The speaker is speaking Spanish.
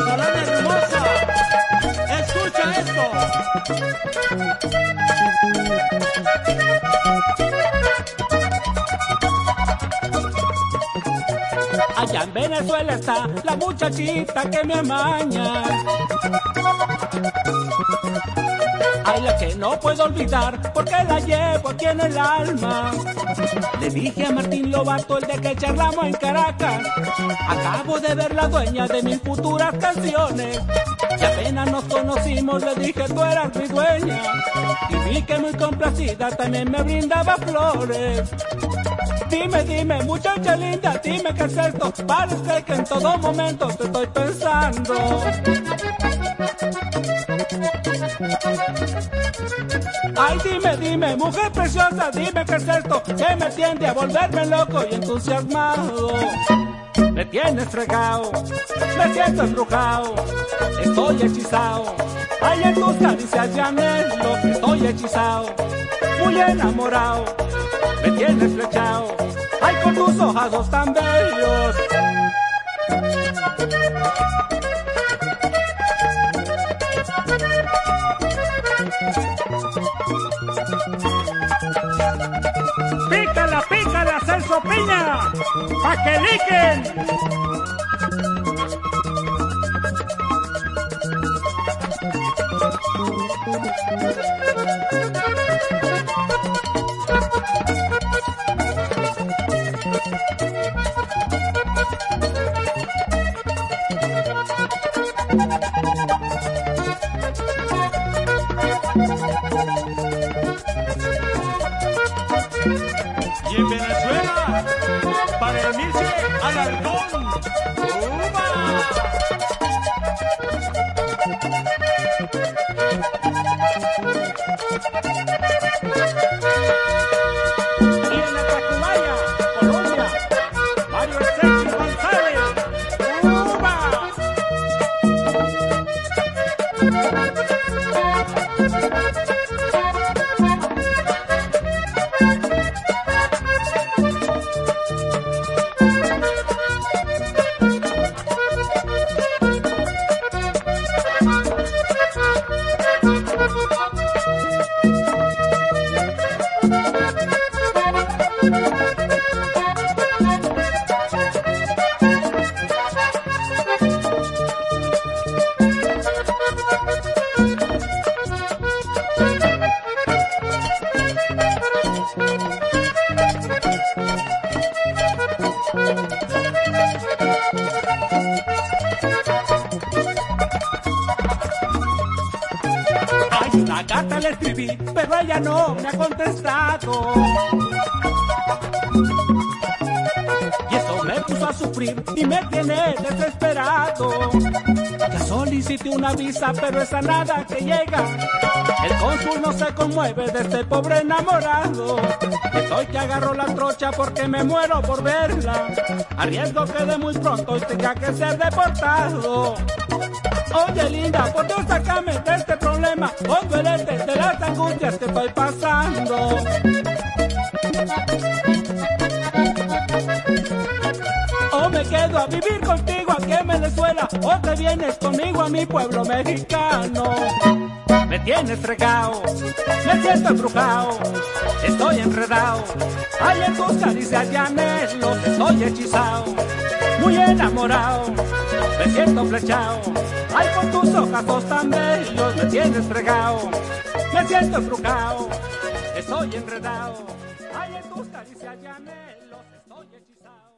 venezolana hermosa, escucha esto. Allá en Venezuela está la muchachita que me amaña. Ay, la que no puedo olvidar porque la llevo aquí en el alma. Le dije a Martín Lobato el de que charlamos en Caracas: acabo de ver la dueña de mis futuras canciones. Y apenas nos conocimos le dije tú eras mi dueña. Y vi que muy complacida también me brindaba flores. Dime, dime, muchacha linda, dime qué es esto. Parece que en todo momento te estoy pensando. Ay, dime, dime, mujer preciosa, dime qué es esto que me tiende a volverme loco y entusiasmado. Me tienes fregado, me siento embrujado, estoy hechizado. Ay, en tus caricias ya anhelo, estoy hechizado, muy enamorado. Me tienes flechado, ay, con tus ojazos tan bellos. Pícala, pícala, Celso Piña, pa' que liquen. Y en Venezuela, para unirse al Alarcón, ¡Uba! Y en la Tacubaya, Colombia, Mario Sexy González, ¡Uba! Ay, una carta le escribí, pero ella no me ha contestado. Y eso me puso a sufrir y me tiene desesperado. Ya solicité una visa, pero esa nada que llega. El cónsul no se conmueve de este pobre enamorado. Estoy que agarro la trocha porque me muero por verla. Arriesgo que de muy pronto tenga que ser deportado. Oye linda, por Dios sácame de este problema. Conduélete de las angustias que estoy pasando. O me quedo a vivir contigo aquí en Venezuela, o te vienes conmigo a mi pueblo mexicano. Me tienes fregado, me siento embrujado, estoy enredado. Ay, en tus caricias ya anhelo, estoy hechizado, muy enamorado, me siento flechado. Ay, con tus ojazos tan bellos me tienes fregado, me siento embrujado, estoy enredado. Ay, en tus caricias ya anhelo, estoy hechizado.